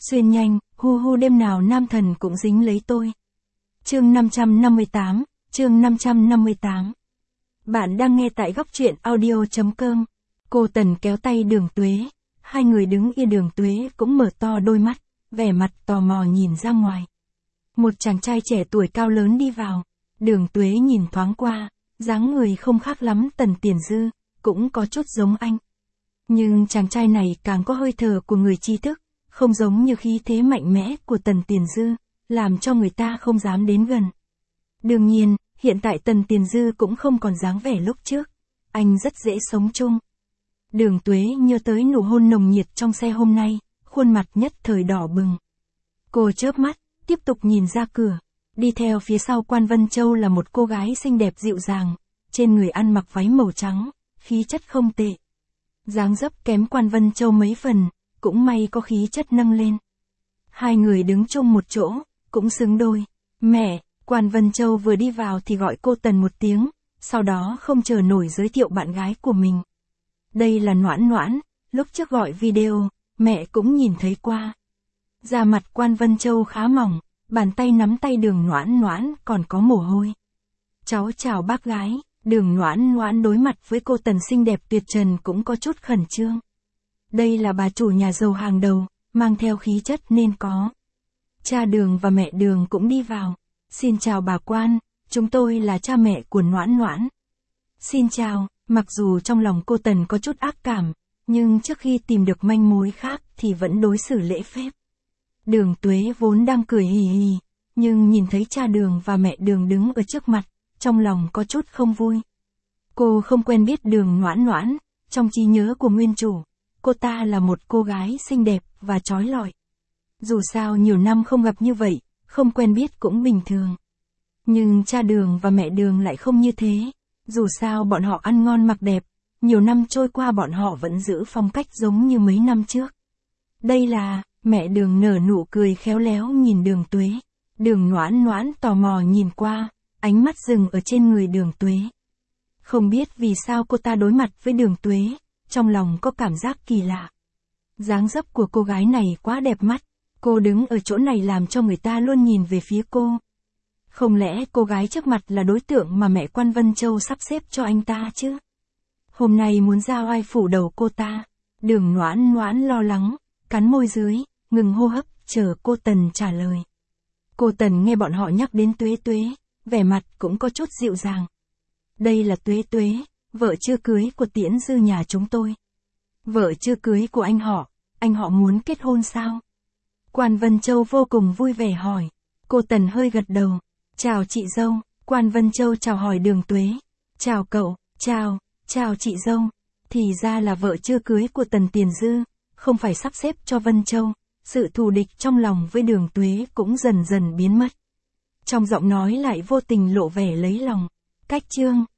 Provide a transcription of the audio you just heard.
Xuyên nhanh, hu hu đêm nào nam thần cũng dính lấy tôi. Chương 558, chương 558. Bạn đang nghe tại góc truyện audio.com. Cô Tần kéo tay Đường Tuế. Hai người đứng yên, Đường Tuế cũng mở to đôi mắt, vẻ mặt tò mò nhìn ra ngoài. Một chàng trai trẻ tuổi cao lớn đi vào. Đường Tuế nhìn thoáng qua, dáng người không khác lắm Tần Tiền Dư, cũng có chút giống anh. Nhưng chàng trai này càng có hơi thở của người tri thức, không giống như khí thế mạnh mẽ của Tần Tiền Dư, làm cho người ta không dám đến gần. Đương nhiên, hiện tại Tần Tiền Dư cũng không còn dáng vẻ lúc trước, anh rất dễ sống chung. Đường Tuế nhớ tới nụ hôn nồng nhiệt trong xe hôm nay, khuôn mặt nhất thời đỏ bừng. Cô chớp mắt, tiếp tục nhìn ra cửa. Đi theo phía sau Quan Vân Châu là một cô gái xinh đẹp dịu dàng, trên người ăn mặc váy màu trắng, khí chất không tệ. Dáng dấp kém Quan Vân Châu mấy phần, cũng may có khí chất nâng lên. Hai người đứng chung một chỗ, cũng xứng đôi. Mẹ, Quan Vân Châu vừa đi vào thì gọi cô Tần một tiếng, sau đó không chờ nổi giới thiệu bạn gái của mình. Đây là Noãn Noãn, lúc trước gọi video, mẹ cũng nhìn thấy qua. Da mặt Quan Vân Châu khá mỏng, bàn tay nắm tay Đường Noãn Noãn còn có mồ hôi. Cháu chào bác gái. Đường Noãn Noãn đối mặt với cô Tần xinh đẹp tuyệt trần cũng có chút khẩn trương. Đây là bà chủ nhà giàu hàng đầu, mang theo khí chất nên có. Cha Đường và mẹ Đường cũng đi vào. Xin chào bà Quan, chúng tôi là cha mẹ của Noãn Noãn. Xin chào, mặc dù trong lòng cô Tần có chút ác cảm, nhưng trước khi tìm được manh mối khác thì vẫn đối xử lễ phép. Đường Tuế vốn đang cười hì hì, nhưng nhìn thấy cha Đường và mẹ Đường đứng ở trước mặt, trong lòng có chút không vui. Cô không quen biết Đường Noãn Noãn, trong trí nhớ của nguyên chủ, cô ta là một cô gái xinh đẹp và chói lọi. Dù sao nhiều năm không gặp như vậy, không quen biết cũng bình thường. Nhưng cha Đường và mẹ Đường lại không như thế, dù sao bọn họ ăn ngon mặc đẹp, nhiều năm trôi qua bọn họ vẫn giữ phong cách giống như mấy năm trước. Đây là, mẹ Đường nở nụ cười khéo léo nhìn Đường Tuế. Đường Noãn Noãn tò mò nhìn qua, ánh mắt dừng ở trên người Đường Tuế. Không biết vì sao cô ta đối mặt với Đường Tuế, trong lòng có cảm giác kỳ lạ. Dáng dấp của cô gái này quá đẹp mắt, cô đứng ở chỗ này làm cho người ta luôn nhìn về phía cô. Không lẽ cô gái trước mặt là đối tượng mà mẹ Quan Vân Châu sắp xếp cho anh ta chứ? Hôm nay muốn ra oai phủ đầu cô ta. Đường Noãn Noãn lo lắng, cắn môi dưới, ngừng hô hấp, chờ cô Tần trả lời. Cô Tần nghe bọn họ nhắc đến Tuế Tuế, vẻ mặt cũng có chút dịu dàng. Đây là Tuế Tuế, vợ chưa cưới của Tiễn Dư nhà chúng tôi. Vợ chưa cưới của anh họ muốn kết hôn sao? Quan Vân Châu vô cùng vui vẻ hỏi. Cô Tần hơi gật đầu. Chào chị dâu. Quan Vân Châu chào hỏi Đường Tuế. Chào cậu, chào chị dâu. Thì ra là vợ chưa cưới của Tần Tiền Dư, không phải sắp xếp cho Vân Châu. Sự thù địch trong lòng với Đường Tuế cũng dần dần biến mất. Trong giọng nói lại vô tình lộ vẻ lấy lòng. Cách chương